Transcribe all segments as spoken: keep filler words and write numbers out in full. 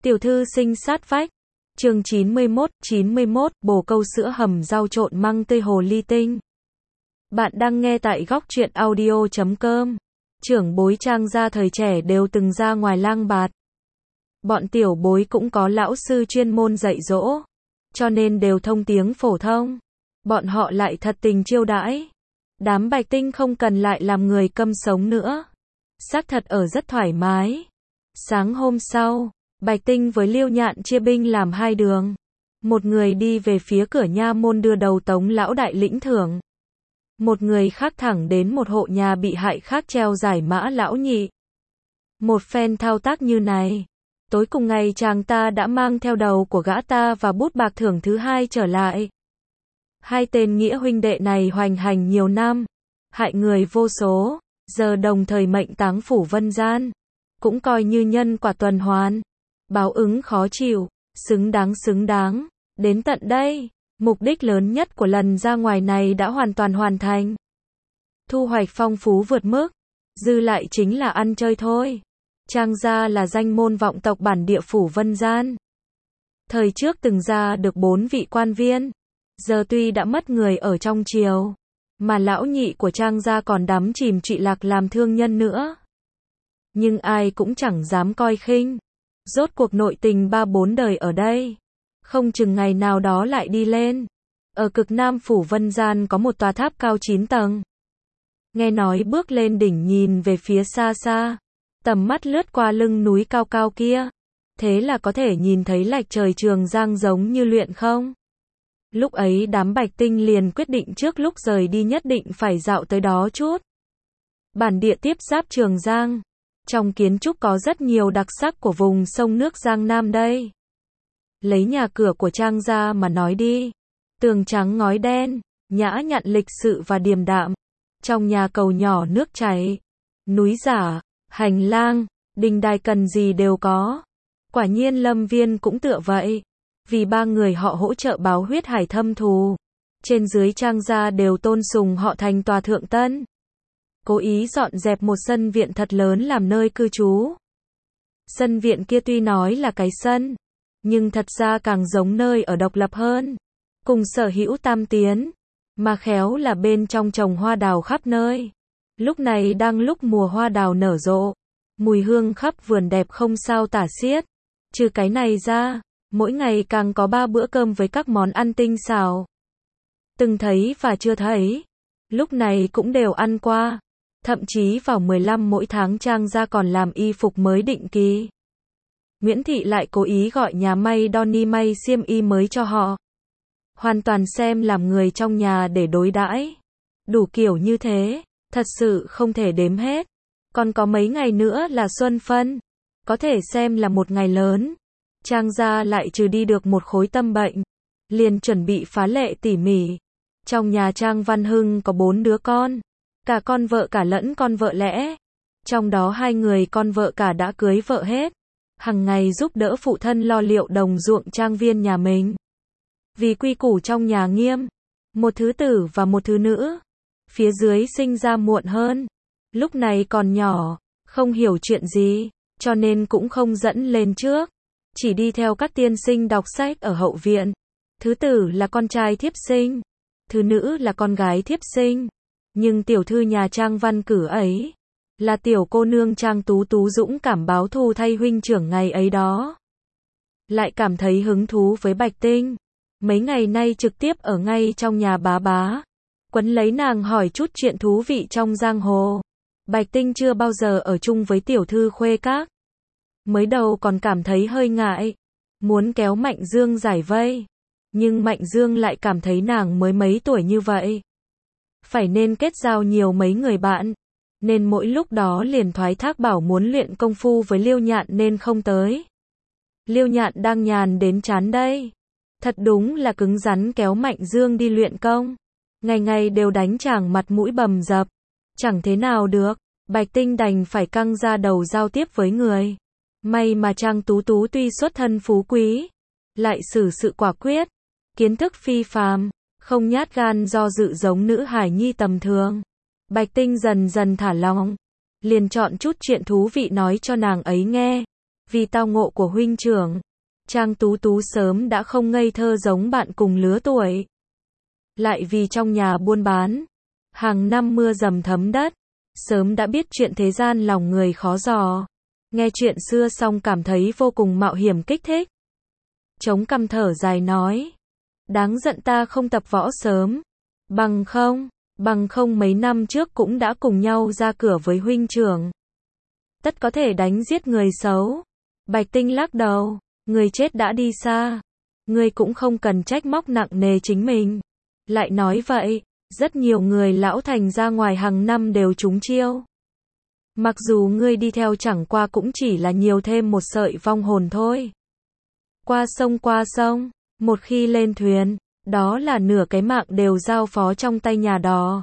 Tiểu thư sinh sát vách. Chương chín mươi mốt, chín mươi mốt, bồ câu sữa hầm rau trộn măng tươi hồ ly tinh. Bạn đang nghe tại góc truyện audio chấm com. Trưởng bối Trang gia thời trẻ đều từng ra ngoài lang bạt. Bọn tiểu bối cũng có lão sư chuyên môn dạy dỗ, cho nên đều thông tiếng phổ thông. Bọn họ lại thật tình chiêu đãi. Đám Bạch Tinh không cần lại làm người câm sống nữa. Xác thật ở rất thoải mái. Sáng hôm sau, Bạch Tinh với Liêu Nhạn chia binh làm hai đường. Một người đi về phía cửa nha môn đưa đầu Tống lão đại lĩnh thưởng. Một người khác thẳng đến một hộ nhà bị hại khác treo giải mã lão nhị. Một phen thao tác như này. Tối cùng ngày chàng ta đã mang theo đầu của gã ta và bút bạc thưởng thứ hai trở lại. Hai tên nghĩa huynh đệ này hoành hành nhiều năm, hại người vô số, giờ đồng thời mệnh táng phủ vân gian. Cũng coi như nhân quả tuần hoàn. Báo ứng khó chịu, xứng đáng xứng đáng. Đến tận đây, mục đích lớn nhất của lần ra ngoài này đã hoàn toàn hoàn thành. Thu hoạch phong phú vượt mức, dư lại chính là ăn chơi thôi. Trang gia là danh môn vọng tộc bản địa phủ vân gian. Thời trước từng ra được bốn vị quan viên, giờ tuy đã mất người ở trong triều, mà lão nhị của Trang gia còn đắm chìm trụy lạc làm thương nhân nữa. Nhưng ai cũng chẳng dám coi khinh. Rốt cuộc nội tình ba bốn đời ở đây, không chừng ngày nào đó lại đi lên. Ở cực nam phủ vân gian có một tòa tháp cao chín tầng. Nghe nói bước lên đỉnh nhìn về phía xa xa, tầm mắt lướt qua lưng núi cao cao kia, thế là có thể nhìn thấy lạch trời Trường Giang giống như luyện không. Lúc ấy đám Bạch Tinh liền quyết định trước lúc rời đi nhất định phải dạo tới đó chút. Bản địa tiếp giáp Trường Giang. Trong kiến trúc có rất nhiều đặc sắc của vùng sông nước Giang Nam đây. Lấy nhà cửa của Trang gia mà nói đi. Tường trắng ngói đen, nhã nhặn lịch sự và điềm đạm. Trong nhà cầu nhỏ nước chảy, núi giả, hành lang, đình đài cần gì đều có. Quả nhiên Lâm Viên cũng tựa vậy. Vì ba người họ hỗ trợ báo huyết hải thâm thù, trên dưới Trang gia đều tôn sùng họ thành tòa thượng tân. Cố ý dọn dẹp một sân viện thật lớn làm nơi cư trú. Sân viện kia tuy nói là cái sân, nhưng thật ra càng giống nơi ở độc lập hơn. Cùng sở hữu tam tiến, mà khéo là bên trong trồng hoa đào khắp nơi. Lúc này đang lúc mùa hoa đào nở rộ, mùi hương khắp vườn đẹp không sao tả xiết. Trừ cái này ra, mỗi ngày càng có ba bữa cơm với các món ăn tinh xảo. Từng thấy và chưa thấy, lúc này cũng đều ăn qua. Thậm chí vào mười lăm mỗi tháng Trang gia còn làm y phục mới định kỳ. Nguyễn Thị lại cố ý gọi nhà may Donny may xiêm y mới cho họ. Hoàn toàn xem làm người trong nhà để đối đãi. Đủ kiểu như thế, thật sự không thể đếm hết. Còn có mấy ngày nữa là xuân phân, có thể xem là một ngày lớn. Trang gia lại trừ đi được một khối tâm bệnh, liền chuẩn bị phá lệ tỉ mỉ. Trong nhà Trang Văn Hưng có bốn đứa con. Cả con vợ cả lẫn con vợ lẽ. Trong đó hai người con vợ cả đã cưới vợ hết. Hằng ngày giúp đỡ phụ thân lo liệu đồng ruộng trang viên nhà mình. Vì quy củ trong nhà nghiêm, một thứ tử và một thứ nữ. Phía dưới sinh ra muộn hơn. Lúc này còn nhỏ, không hiểu chuyện gì, cho nên cũng không dẫn lên trước. Chỉ đi theo các tiên sinh đọc sách ở hậu viện. Thứ tử là con trai thiếp sinh, thứ nữ là con gái thiếp sinh. Nhưng tiểu thư nhà Trang Văn Cử ấy, là tiểu cô nương Trang Tú Tú dũng cảm báo thù thay huynh trưởng ngày ấy đó. Lại cảm thấy hứng thú với Bạch Tinh. Mấy ngày nay trực tiếp ở ngay trong nhà bá bá. Quấn lấy nàng hỏi chút chuyện thú vị trong giang hồ. Bạch Tinh chưa bao giờ ở chung với tiểu thư khuê các. Mới đầu còn cảm thấy hơi ngại, muốn kéo Mạnh Dương giải vây. Nhưng Mạnh Dương lại cảm thấy nàng mới mấy tuổi như vậy, phải nên kết giao nhiều mấy người bạn, nên mỗi lúc đó liền thoái thác bảo muốn luyện công phu với Liêu Nhạn nên không tới. Liêu Nhạn đang nhàn đến chán đây. Thật đúng là cứng rắn kéo Mạnh Dương đi luyện công. Ngày ngày đều đánh chàng mặt mũi bầm dập. Chẳng thế nào được, Bạch Tinh đành phải căng ra đầu giao tiếp với người. May mà Trang Tú Tú tuy xuất thân phú quý, lại xử sự quả quyết, kiến thức phi phàm. Không nhát gan do dự giống nữ hài nhi tầm thường. Bạch Tinh dần dần thả lòng, liền chọn chút chuyện thú vị nói cho nàng ấy nghe. Vì tao ngộ của huynh trưởng, Trang Tú Tú sớm đã không ngây thơ giống bạn cùng lứa tuổi. Lại vì trong nhà buôn bán, hàng năm mưa dầm thấm đất, sớm đã biết chuyện thế gian lòng người khó dò. Nghe chuyện xưa xong cảm thấy vô cùng mạo hiểm kích thích. Chống cằm thở dài nói, đáng giận ta không tập võ sớm. Bằng không, bằng không mấy năm trước cũng đã cùng nhau ra cửa với huynh trưởng. Tất có thể đánh giết người xấu. Bạch Tinh lắc đầu, người chết đã đi xa. Ngươi cũng không cần trách móc nặng nề chính mình. Lại nói vậy, rất nhiều người lão thành ra ngoài hàng năm đều trúng chiêu. Mặc dù ngươi đi theo chẳng qua cũng chỉ là nhiều thêm một sợi vong hồn thôi. Qua sông qua sông, một khi lên thuyền, đó là nửa cái mạng đều giao phó trong tay nhà đò.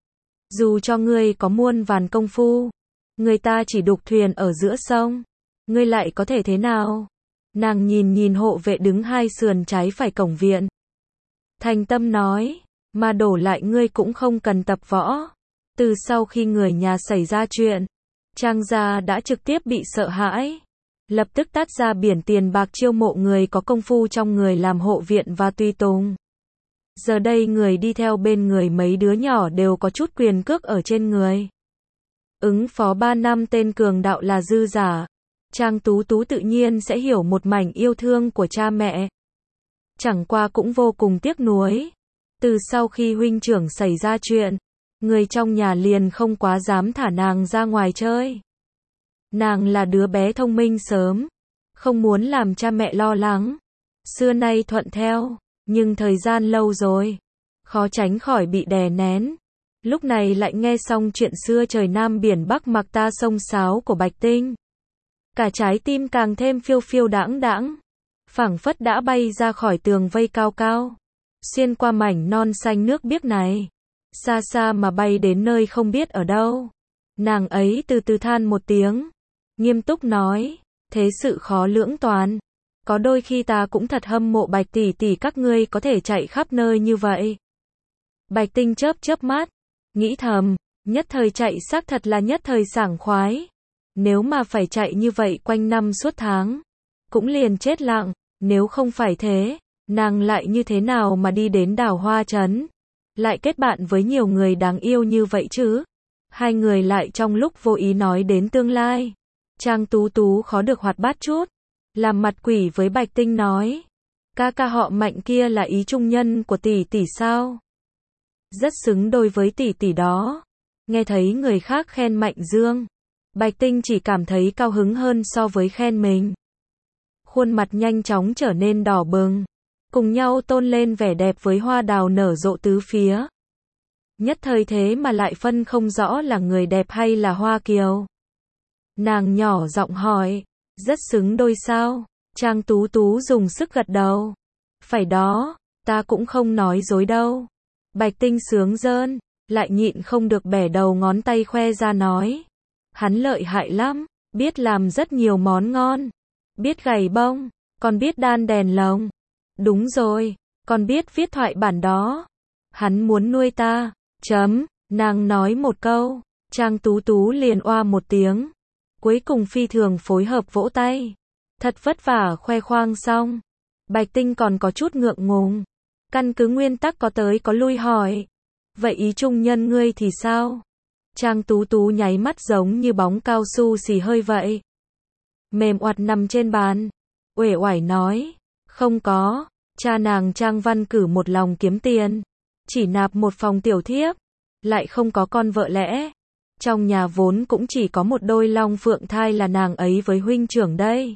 Dù cho ngươi có muôn vàn công phu, người ta chỉ đục thuyền ở giữa sông, ngươi lại có thể thế nào? Nàng nhìn nhìn hộ vệ đứng hai sườn trái phải cổng viện. Thành tâm nói, mà đổ lại ngươi cũng không cần tập võ. Từ sau khi người nhà xảy ra chuyện, Trang gia đã trực tiếp bị sợ hãi. Lập tức tát ra biển tiền bạc chiêu mộ người có công phu trong người làm hộ viện và tùy tùng. Giờ đây người đi theo bên người mấy đứa nhỏ đều có chút quyền cước ở trên người. Ứng phó ba năm tên cường đạo là dư giả. Trang Tú Tú tự nhiên sẽ hiểu một mảnh yêu thương của cha mẹ. Chẳng qua cũng vô cùng tiếc nuối. Từ sau khi huynh trưởng xảy ra chuyện, người trong nhà liền không quá dám thả nàng ra ngoài chơi. Nàng là đứa bé thông minh sớm, không muốn làm cha mẹ lo lắng. Xưa nay thuận theo, nhưng thời gian lâu rồi, khó tránh khỏi bị đè nén. Lúc này lại nghe xong chuyện xưa trời Nam biển Bắc mặc ta sông sáo của Bạch Tinh. Cả trái tim càng thêm phiêu phiêu đãng đãng, phảng phất đã bay ra khỏi tường vây cao cao, xuyên qua mảnh non xanh nước biếc này, xa xa mà bay đến nơi không biết ở đâu. Nàng ấy từ từ than một tiếng, nghiêm túc nói, thế sự khó lưỡng toàn, có đôi khi ta cũng thật hâm mộ Bạch tỷ tỷ các ngươi có thể chạy khắp nơi như vậy. Bạch Tinh chớp chớp mắt, nghĩ thầm, nhất thời chạy xác thật là nhất thời sảng khoái. Nếu mà phải chạy như vậy quanh năm suốt tháng, cũng liền chết lặng. Nếu không phải thế, nàng lại như thế nào mà đi đến Đào Hoa Trấn, lại kết bạn với nhiều người đáng yêu như vậy chứ? Hai người lại trong lúc vô ý nói đến tương lai. Trang Tú Tú khó được hoạt bát chút, làm mặt quỷ với Bạch Tinh nói, ca ca họ Mạnh kia là ý trung nhân của tỷ tỷ sao? Rất xứng đôi với tỷ tỷ đó. Nghe thấy người khác khen Mạnh Dương, Bạch Tinh chỉ cảm thấy cao hứng hơn so với khen mình. Khuôn mặt nhanh chóng trở nên đỏ bừng, cùng nhau tôn lên vẻ đẹp với hoa đào nở rộ tứ phía. Nhất thời thế mà lại phân không rõ là người đẹp hay là hoa kiều. Nàng nhỏ giọng hỏi, rất xứng đôi sao? Trang Tú Tú dùng sức gật đầu. Phải đó, ta cũng không nói dối đâu. Bạch Tinh sướng rơn, lại nhịn không được bẻ đầu ngón tay khoe ra nói. Hắn lợi hại lắm, biết làm rất nhiều món ngon. Biết gảy bông, còn biết đan đèn lồng. Đúng rồi, còn biết viết thoại bản đó. Hắn muốn nuôi ta, chấm, nàng nói một câu, Trang Tú Tú liền oa một tiếng. Cuối cùng phi thường phối hợp vỗ tay. Thật vất vả khoe khoang xong. Bạch Tinh còn có chút ngượng ngùng. Căn cứ nguyên tắc có tới có lui hỏi. Vậy ý trung nhân ngươi thì sao? Trang Tú Tú nháy mắt giống như bóng cao su xì hơi vậy. Mềm oặt nằm trên bàn. Uể oải nói. Không có. Cha nàng Trang Văn Cử một lòng kiếm tiền. Chỉ nạp một phòng tiểu thiếp. Lại không có con vợ lẽ. Trong nhà vốn cũng chỉ có một đôi long phượng thai là nàng ấy với huynh trưởng đây.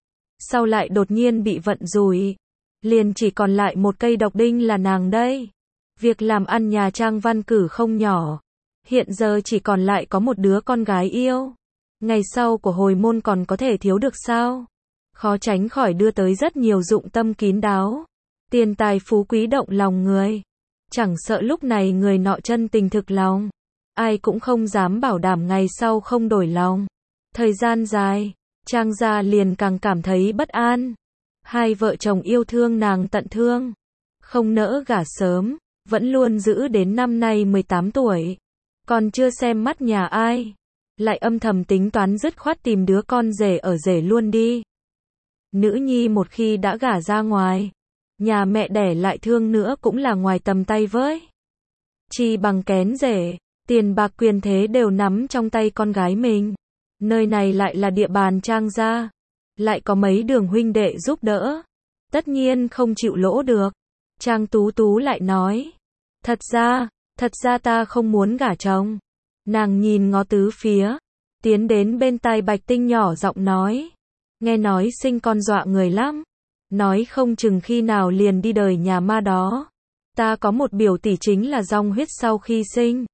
Sau lại đột nhiên bị vận rủi. Liền chỉ còn lại một cây độc đinh là nàng đây. Việc làm ăn nhà Trang Văn Cử không nhỏ. Hiện giờ chỉ còn lại có một đứa con gái yêu. Ngày sau của hồi môn còn có thể thiếu được sao? Khó tránh khỏi đưa tới rất nhiều dụng tâm kín đáo. Tiền tài phú quý động lòng người. Chẳng sợ lúc này người nọ chân tình thực lòng. Ai cũng không dám bảo đảm ngày sau không đổi lòng. Thời gian dài, Trang gia liền càng cảm thấy bất an. Hai vợ chồng yêu thương nàng tận thương. Không nỡ gả sớm, vẫn luôn giữ đến năm nay mười tám tuổi. Còn chưa xem mắt nhà ai. lại âm thầm tính toán dứt khoát tìm đứa con rể ở rể luôn đi. Nữ nhi một khi đã gả ra ngoài, nhà mẹ đẻ lại thương nữa cũng là ngoài tầm tay với. Chi bằng kén rể, tiền bạc quyền thế đều nắm trong tay con gái mình. Nơi này lại là địa bàn Trang gia, lại có mấy đường huynh đệ giúp đỡ, tất nhiên không chịu lỗ được. Trang Tú Tú lại nói, thật ra, thật ra ta không muốn gả chồng. Nàng nhìn ngó tứ phía, tiến đến bên tai Bạch Tinh nhỏ giọng nói, nghe nói sinh con dọa người lắm, nói không chừng khi nào liền đi đời nhà ma đó. Ta có một biểu tỷ chính là dòng huyết sau khi sinh,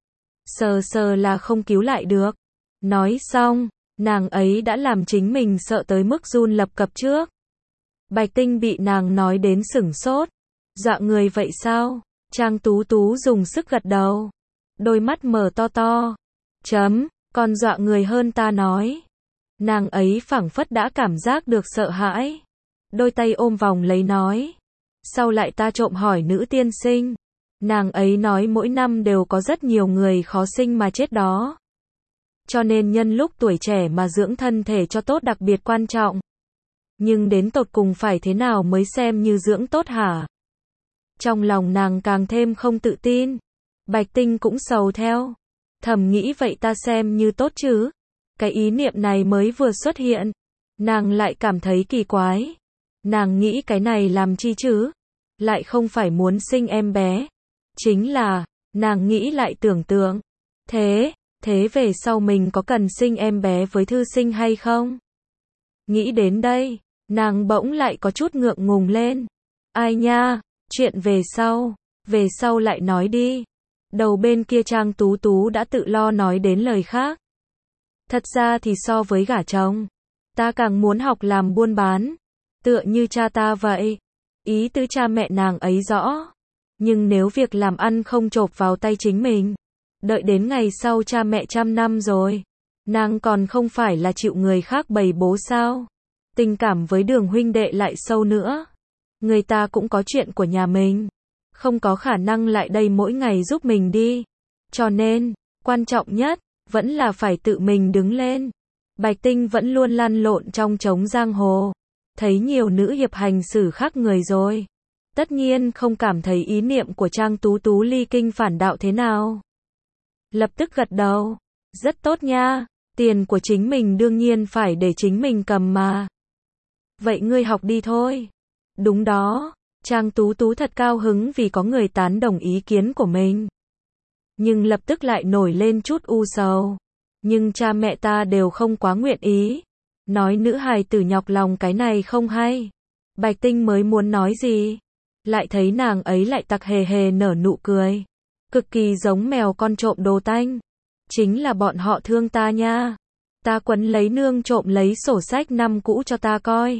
sờ sờ là không cứu lại được. Nói xong, nàng ấy đã làm chính mình sợ tới mức run lập cập trước. Bạch Tinh bị nàng nói đến sửng sốt, dọa người vậy sao? Trang Tú Tú dùng sức gật đầu, đôi mắt mở to to, chấm, còn dọa người hơn ta nói. Nàng ấy phảng phất đã cảm giác được sợ hãi, đôi tay ôm vòng lấy nói, sau lại ta trộm hỏi nữ tiên sinh, nàng ấy nói mỗi năm đều có rất nhiều người khó sinh mà chết đó. Cho nên nhân lúc tuổi trẻ mà dưỡng thân thể cho tốt đặc biệt quan trọng. Nhưng đến tột cùng phải thế nào mới xem như dưỡng tốt hả? Trong lòng nàng càng thêm không tự tin. Bạch Tinh cũng sầu theo, thầm nghĩ vậy ta xem như tốt chứ. Cái ý niệm này mới vừa xuất hiện, nàng lại cảm thấy kỳ quái. Nàng nghĩ cái này làm chi chứ? Lại không phải muốn sinh em bé. Chính là, nàng nghĩ lại tưởng tượng. Thế, thế về sau mình có cần sinh em bé với thư sinh hay không? Nghĩ đến đây, nàng bỗng lại có chút ngượng ngùng lên. Ai nha, chuyện về sau, về sau lại nói đi. Đầu bên kia Trang Tú Tú đã tự lo nói đến lời khác. Thật ra thì so với gả chồng, ta càng muốn học làm buôn bán, tựa như cha ta vậy. Ý tứ cha mẹ nàng ấy rõ. Nhưng nếu việc làm ăn không chộp vào tay chính mình, đợi đến ngày sau cha mẹ trăm năm rồi, nàng còn không phải là chịu người khác bày bố sao? Tình cảm với Đường huynh đệ lại sâu nữa. Người ta cũng có chuyện của nhà mình, không có khả năng lại đây mỗi ngày giúp mình đi. Cho nên, quan trọng nhất, vẫn là phải tự mình đứng lên. Bạch Tinh vẫn luôn lăn lộn trong trống giang hồ, thấy nhiều nữ hiệp hành xử khác người rồi. Tất nhiên không cảm thấy ý niệm của Trang Tú Tú ly kinh phản đạo thế nào. Lập tức gật đầu, rất tốt nha, tiền của chính mình đương nhiên phải để chính mình cầm mà. Vậy ngươi học đi thôi. Đúng đó, Trang Tú Tú thật cao hứng vì có người tán đồng ý kiến của mình. Nhưng lập tức lại nổi lên chút u sầu. Nhưng cha mẹ ta đều không quá nguyện ý. Nói nữ hài tử nhọc lòng cái này không hay. Bạch Tinh mới muốn nói gì, lại thấy nàng ấy lại tặc hề hề nở nụ cười. Cực kỳ giống mèo con trộm đồ tanh. Chính là bọn họ thương ta nha. Ta quấn lấy nương trộm lấy sổ sách năm cũ cho ta coi.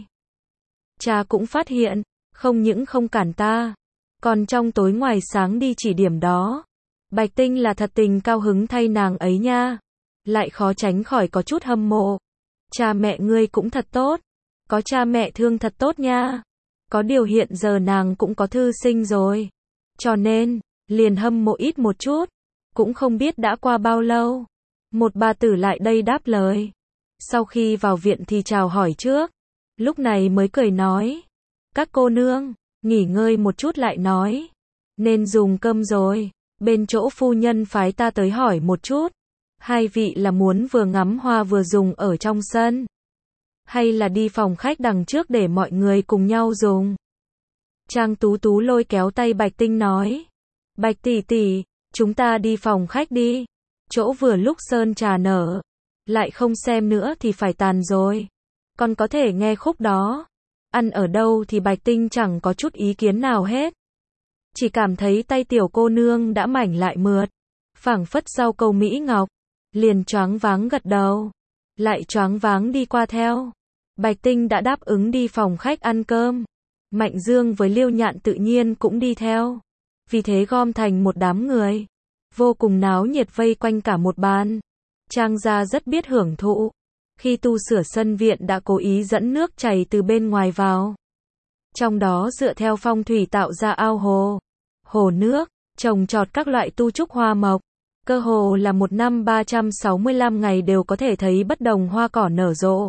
Cha cũng phát hiện, không những không cản ta, còn trong tối ngoài sáng đi chỉ điểm đó. Bạch Tinh là thật tình cao hứng thay nàng ấy nha. Lại khó tránh khỏi có chút hâm mộ. Cha mẹ ngươi cũng thật tốt. Có cha mẹ thương thật tốt nha. Có điều hiện giờ nàng cũng có thư sinh rồi. Cho nên, liền hâm mộ ít một chút. Cũng không biết đã qua bao lâu. Một bà tử lại đây đáp lời. Sau khi vào viện thì chào hỏi trước. Lúc này mới cười nói. Các cô nương, nghỉ ngơi một chút lại nói. Nên dùng cơm rồi. Bên chỗ phu nhân phái ta tới hỏi một chút. Hai vị là muốn vừa ngắm hoa vừa dùng ở trong sân, hay là đi phòng khách đằng trước để mọi người cùng nhau dùng? Trang Tú Tú lôi kéo tay Bạch Tinh nói. Bạch tỷ tỷ, chúng ta đi phòng khách đi. Chỗ vừa lúc sơn trà nở. Lại không xem nữa thì phải tàn rồi. Còn có thể nghe khúc đó. Ăn ở đâu thì Bạch Tinh chẳng có chút ý kiến nào hết. Chỉ cảm thấy tay tiểu cô nương đã mảnh lại mượt. Phảng phất sau câu Mỹ Ngọc. Liền choáng váng gật đầu. Lại choáng váng đi qua theo. Bạch Tinh đã đáp ứng đi phòng khách ăn cơm. Mạnh Dương với Liêu Nhạn tự nhiên cũng đi theo. Vì thế gom thành một đám người. Vô cùng náo nhiệt vây quanh cả một bàn. Trang gia rất biết hưởng thụ. Khi tu sửa sân viện đã cố ý dẫn nước chảy từ bên ngoài vào. Trong đó dựa theo phong thủy tạo ra ao hồ. Hồ nước, trồng trọt các loại tu trúc hoa mộc. Cơ hồ là một năm ba trăm sáu mươi lăm ngày đều có thể thấy bất đồng hoa cỏ nở rộ.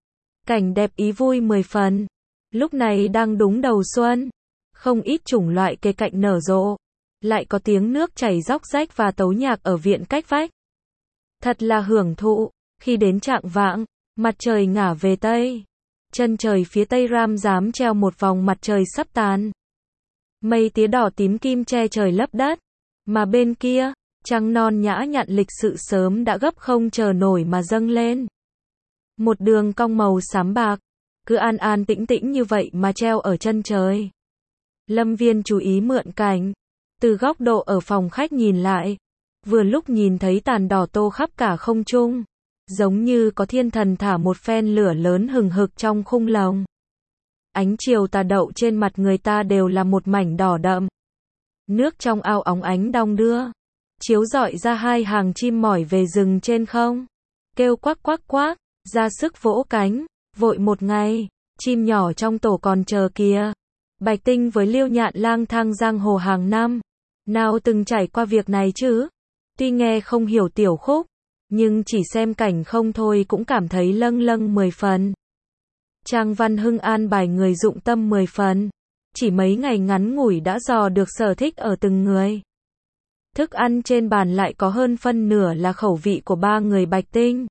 Cảnh đẹp ý vui mười phần. Lúc này đang đúng đầu xuân. Không ít chủng loại cây cạnh nở rộ. Lại có tiếng nước chảy róc rách và tấu nhạc ở viện cách vách. Thật là hưởng thụ. Khi đến chạng vạng, mặt trời ngả về Tây. Chân trời phía Tây Ram dám treo một vòng mặt trời sắp tàn. Mây tía đỏ tím kim che trời lấp đất. Mà bên kia, trăng non nhã nhặn lịch sự sớm đã gấp không chờ nổi mà dâng lên. Một đường cong màu xám bạc, cứ an an tĩnh tĩnh như vậy mà treo ở chân trời. Lâm Viên chú ý mượn cảnh, từ góc độ ở phòng khách nhìn lại, vừa lúc nhìn thấy tàn đỏ tô khắp cả không trung, giống như có thiên thần thả một phen lửa lớn hừng hực trong khung lồng. Ánh chiều tà đậu trên mặt người ta đều là một mảnh đỏ đậm. Nước trong ao óng ánh đong đưa, chiếu rọi ra hai hàng chim mỏi về rừng trên không, kêu quắc quắc quắc, ra sức vỗ cánh, vội một ngày, chim nhỏ trong tổ còn chờ kìa. Bạch Tinh với Liêu Nhạn lang thang giang hồ hàng năm, nào từng trải qua việc này chứ? Tuy nghe không hiểu tiểu khúc, nhưng chỉ xem cảnh không thôi cũng cảm thấy lâng lâng mười phần. Trang Văn Hưng an bài người dụng tâm mười phần, chỉ mấy ngày ngắn ngủi đã dò được sở thích ở từng người. Thức ăn trên bàn lại có hơn phân nửa là khẩu vị của ba người Bạch Tinh.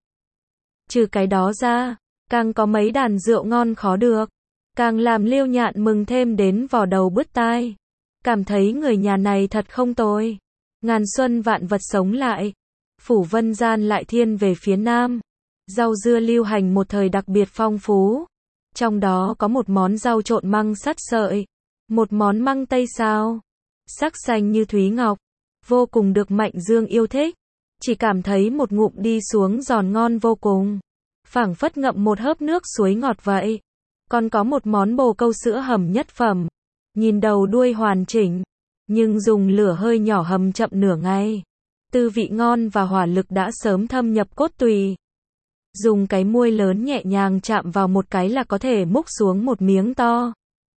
Trừ cái đó ra, càng có mấy đàn rượu ngon khó được, càng làm Liêu Nhạn mừng thêm đến vò đầu bứt tai. Cảm thấy người nhà này thật không tồi. Ngàn xuân vạn vật sống lại. Phủ Vân Gian lại thiên về phía nam. Rau dưa lưu hành một thời đặc biệt phong phú. Trong đó có một món rau trộn măng sắt sợi. Một món măng tây sao. Sắc xanh như thúy ngọc. Vô cùng được Mạnh Dương yêu thích. Chỉ cảm thấy một ngụm đi xuống giòn ngon vô cùng. Phảng phất ngậm một hớp nước suối ngọt vậy. Còn có một món bồ câu sữa hầm nhất phẩm. Nhìn đầu đuôi hoàn chỉnh. Nhưng dùng lửa hơi nhỏ hầm chậm nửa ngày. Tư vị ngon và hỏa lực đã sớm thâm nhập cốt tùy. Dùng cái muôi lớn nhẹ nhàng chạm vào một cái là có thể múc xuống một miếng to.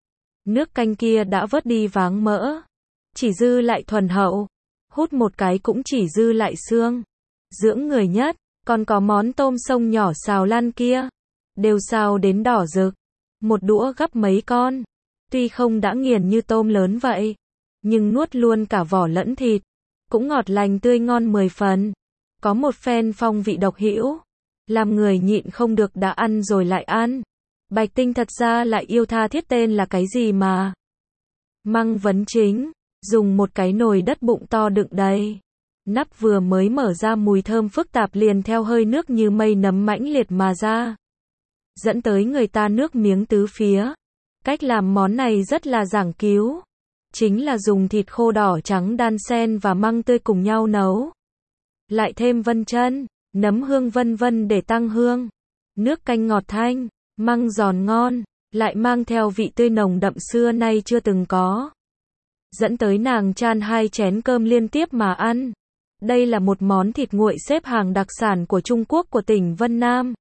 Nước canh kia đã vớt đi váng mỡ. Chỉ dư lại thuần hậu. Hút một cái cũng chỉ dư lại xương. Dưỡng người nhất. Còn có món tôm sông nhỏ xào lan kia. Đều xào đến đỏ rực. Một đũa gắp mấy con. Tuy không đã nghiền như tôm lớn vậy. Nhưng nuốt luôn cả vỏ lẫn thịt. Cũng ngọt lành tươi ngon mười phần. Có một phen phong vị độc hữu. Làm người nhịn không được đã ăn rồi lại ăn. Bạch Tinh thật ra lại yêu tha thiết tên là cái gì mà. Măng vấn chính. Dùng một cái nồi đất bụng to đựng đầy. Nắp vừa mới mở ra mùi thơm phức tạp liền theo hơi nước như mây nấm mãnh liệt mà ra. Dẫn tới người ta nước miếng tứ phía. Cách làm món này rất là giảng cứu. Chính là dùng thịt khô đỏ trắng đan xen và măng tươi cùng nhau nấu. Lại thêm vân chân, nấm hương vân vân để tăng hương. Nước canh ngọt thanh, măng giòn ngon, lại mang theo vị tươi nồng đậm xưa nay chưa từng có. Dẫn tới nàng chan hai chén cơm liên tiếp mà ăn. Đây là một món thịt nguội xếp hàng đặc sản của Trung Quốc của tỉnh Vân Nam.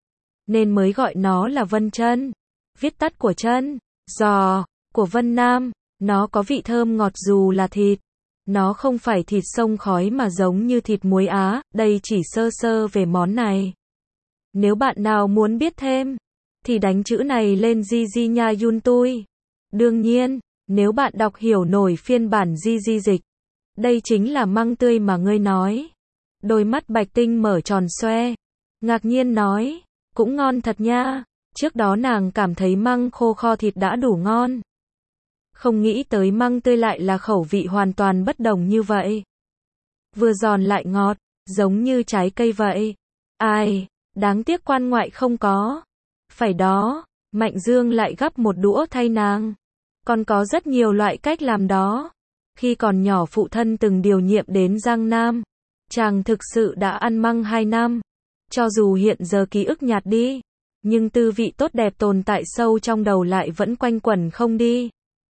Nên mới gọi nó là vân chân. Viết tắt của chân, giò, của Vân Nam. Nó có vị thơm ngọt dù là thịt. Nó không phải thịt sông khói mà giống như thịt muối Á. Đây chỉ sơ sơ về món này. Nếu bạn nào muốn biết thêm, thì đánh chữ này lên Di Di Nha Yun Tui. Đương nhiên, nếu bạn đọc hiểu nổi phiên bản Di Di dịch. Đây chính là măng tươi mà ngươi nói. Đôi mắt Bạch Tinh mở tròn xoe. Ngạc nhiên nói, cũng ngon thật nha. Trước đó nàng cảm thấy măng khô kho thịt đã đủ ngon. Không nghĩ tới măng tươi lại là khẩu vị hoàn toàn bất đồng như vậy. Vừa giòn lại ngọt, giống như trái cây vậy. Ai, đáng tiếc quan ngoại không có. Phải đó, Mạnh Dương lại gắp một đũa thay nàng. Còn có rất nhiều loại cách làm đó. Khi còn nhỏ phụ thân từng điều nhiệm đến Giang Nam. Chàng thực sự đã ăn măng hai năm. Cho dù hiện giờ ký ức nhạt đi. Nhưng tư vị tốt đẹp tồn tại sâu trong đầu lại vẫn quanh quẩn không đi.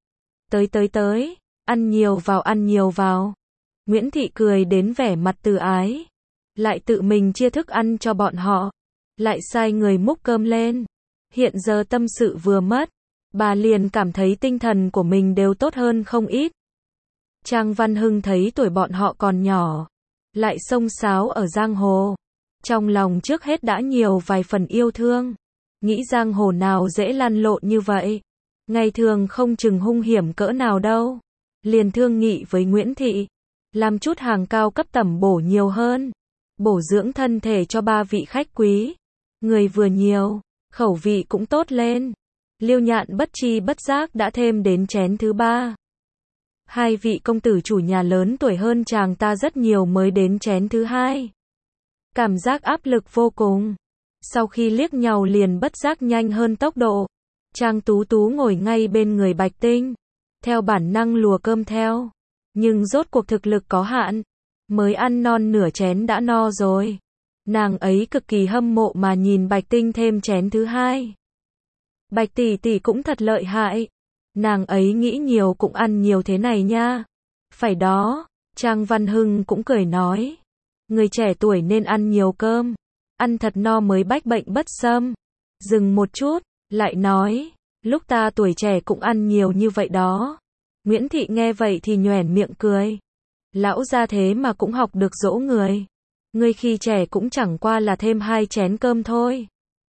Tới tới tới, ăn nhiều vào ăn nhiều vào. Nguyễn Thị cười đến vẻ mặt từ ái. Lại tự mình chia thức ăn cho bọn họ. Lại sai người múc cơm lên. Hiện giờ tâm sự vừa mất. Bà liền cảm thấy tinh thần của mình đều tốt hơn không ít. Trang Văn Hưng thấy tuổi bọn họ còn nhỏ. lại xông xáo ở giang hồ. Trong lòng trước hết đã nhiều vài phần yêu thương. Nghĩ giang hồ nào dễ lăn lộn như vậy. Ngày thường không chừng hung hiểm cỡ nào đâu. Liền thương nghị với Nguyễn Thị. Làm chút hàng cao cấp tẩm bổ nhiều hơn. Bổ dưỡng thân thể cho ba vị khách quý. Người vừa nhiều, khẩu vị cũng tốt lên. Liêu Nhạn bất chi bất giác đã thêm đến chén thứ ba. Hai vị công tử chủ nhà lớn tuổi hơn chàng ta rất nhiều mới đến chén thứ hai. Cảm giác áp lực vô cùng. Sau khi liếc nhau liền bất giác nhanh hơn tốc độ. Trang Tú Tú ngồi ngay bên người Bạch Tinh. Theo bản năng lùa cơm theo. Nhưng rốt cuộc thực lực có hạn. Mới ăn non nửa chén đã no rồi. Nàng ấy cực kỳ hâm mộ mà nhìn Bạch Tinh thêm chén thứ hai. Bạch tỷ tỷ cũng thật lợi hại. Nàng ấy nghĩ nhiều cũng ăn nhiều thế này nha. Phải đó, Trang Văn Hưng cũng cười nói. Người trẻ tuổi nên ăn nhiều cơm. Ăn thật no mới bách bệnh bất xâm. Dừng một chút, lại nói. Lúc ta tuổi trẻ cũng ăn nhiều như vậy đó. Nguyễn Thị nghe vậy thì nhoẻn miệng cười. Lão gia thế mà cũng học được dỗ người. Ngươi khi trẻ cũng chẳng qua là thêm hai chén cơm thôi.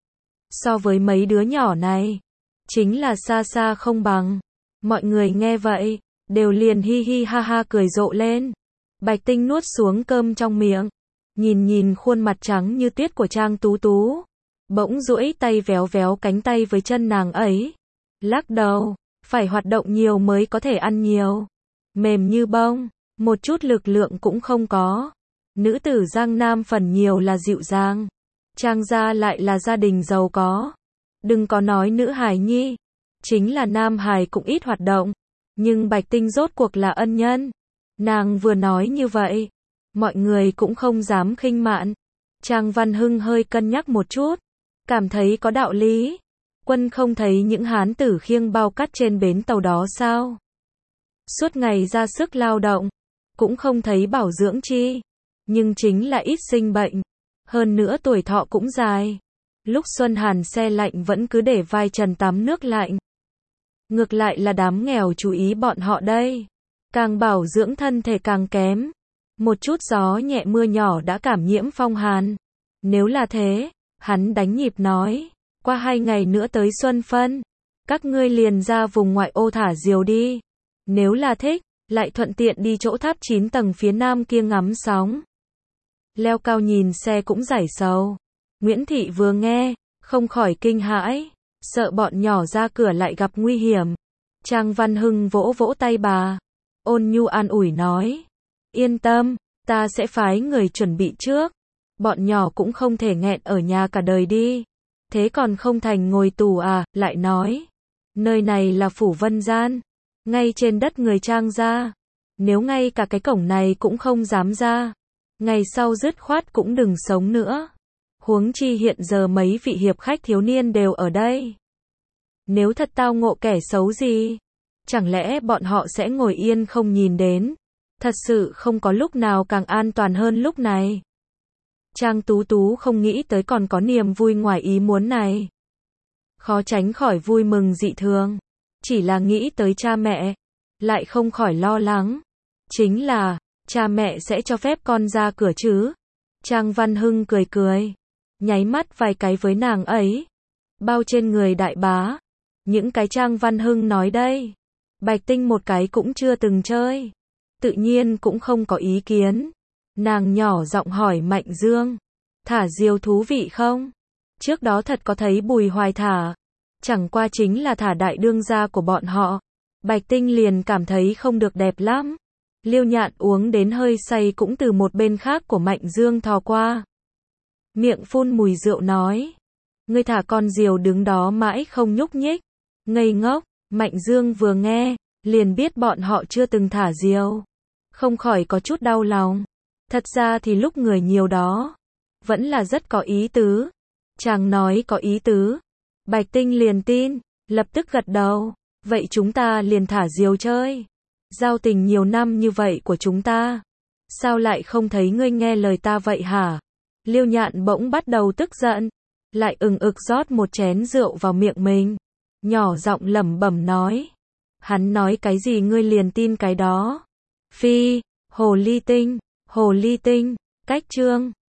So với mấy đứa nhỏ này, chính là xa xa không bằng. Mọi người nghe vậy, đều liền hi hi ha ha cười rộ lên. Bạch Tinh nuốt xuống cơm trong miệng, nhìn nhìn khuôn mặt trắng như tuyết của Trang Tú Tú, bỗng duỗi tay véo véo cánh tay với chân nàng ấy. Lắc đầu, phải hoạt động nhiều mới có thể ăn nhiều. Mềm như bông, một chút lực lượng cũng không có. Nữ tử Giang Nam phần nhiều là dịu dàng. Trang gia lại là gia đình giàu có. Đừng có nói nữ hài nhi, chính là nam hài cũng ít hoạt động. Nhưng Bạch Tinh rốt cuộc là ân nhân. Nàng vừa nói như vậy, mọi người cũng không dám khinh mạn. Trang Văn Hưng hơi cân nhắc một chút, cảm thấy có đạo lý. Quân không thấy những hán tử khiêng bao cát trên bến tàu đó sao? Suốt ngày ra sức lao động, cũng không thấy bảo dưỡng chi. Nhưng chính là ít sinh bệnh. Hơn nữa tuổi thọ cũng dài. Lúc xuân hàn se lạnh vẫn cứ để vai trần tắm nước lạnh. Ngược lại là đám nghèo chú ý bọn họ đây. Càng bảo dưỡng thân thể càng kém. Một chút gió nhẹ mưa nhỏ đã cảm nhiễm phong hàn. Nếu là thế, hắn đánh nhịp nói. Qua hai ngày nữa tới xuân phân. Các ngươi liền ra vùng ngoại ô thả diều đi. Nếu là thích, lại thuận tiện đi chỗ tháp chín tầng phía nam kia ngắm sóng. Leo cao nhìn xe cũng giải sầu. Nguyễn Thị vừa nghe, không khỏi kinh hãi, sợ bọn nhỏ ra cửa lại gặp nguy hiểm. Trang Văn Hưng vỗ vỗ tay bà, ôn nhu an ủi nói. Yên tâm, ta sẽ phái người chuẩn bị trước. Bọn nhỏ cũng không thể nghẹn ở nhà cả đời đi. Thế còn không thành ngồi tù à, lại nói. Nơi này là phủ Vân Gian, ngay trên đất người Trang gia. Nếu ngay cả cái cổng này cũng không dám ra, ngày sau dứt khoát cũng đừng sống nữa. Huống chi hiện giờ mấy vị hiệp khách thiếu niên đều ở đây. Nếu thật tao ngộ kẻ xấu gì, chẳng lẽ bọn họ sẽ ngồi yên không nhìn đến? Thật sự không có lúc nào càng an toàn hơn lúc này. Trang Tú Tú không nghĩ tới còn có niềm vui ngoài ý muốn này. Khó tránh khỏi vui mừng dị thường. Chỉ là nghĩ tới cha mẹ, lại không khỏi lo lắng. Chính là, cha mẹ sẽ cho phép con ra cửa chứ? Trang Văn Hưng cười cười, nháy mắt vài cái với nàng ấy. Bao trên người đại bá. Những cái Trang Văn Hưng nói đây, Bạch Tinh một cái cũng chưa từng chơi. Tự nhiên cũng không có ý kiến. Nàng nhỏ giọng hỏi Mạnh Dương, thả diều thú vị không? Trước đó thật có thấy Bùi Hoài thả. Chẳng qua chính là thả đại đương gia của bọn họ. Bạch Tinh liền cảm thấy không được đẹp lắm. Liêu Nhạn uống đến hơi say cũng từ một bên khác của Mạnh Dương thò qua. Miệng phun mùi rượu nói. Ngươi thả con diều đứng đó mãi không nhúc nhích. Ngây ngốc. Mạnh Dương vừa nghe, liền biết bọn họ chưa từng thả diều. Không khỏi có chút đau lòng. Thật ra thì lúc người nhiều đó, vẫn là rất có ý tứ. Chàng nói có ý tứ. Bạch Tinh liền tin, lập tức gật đầu. Vậy chúng ta liền thả diều chơi. Giao tình nhiều năm như vậy của chúng ta, sao lại không thấy ngươi nghe lời ta vậy hả? Liêu Nhạn bỗng bắt đầu tức giận, lại ừng ực rót một chén rượu vào miệng mình, nhỏ giọng lẩm bẩm nói. Hắn nói cái gì ngươi liền tin cái đó. Phi, hồ ly tinh, Hồ ly tinh. Cách chương